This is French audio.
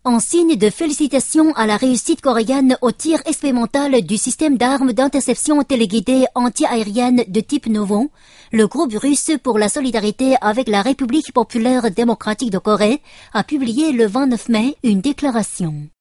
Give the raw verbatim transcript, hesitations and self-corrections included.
En signe de félicitations à la réussite coréenne au tir expérimental du système d'armes d'interception téléguidée anti-aérienne de type Novon, le groupe russe pour la solidarité avec la République populaire démocratique de Corée a publié le vingt-neuf mai une déclaration.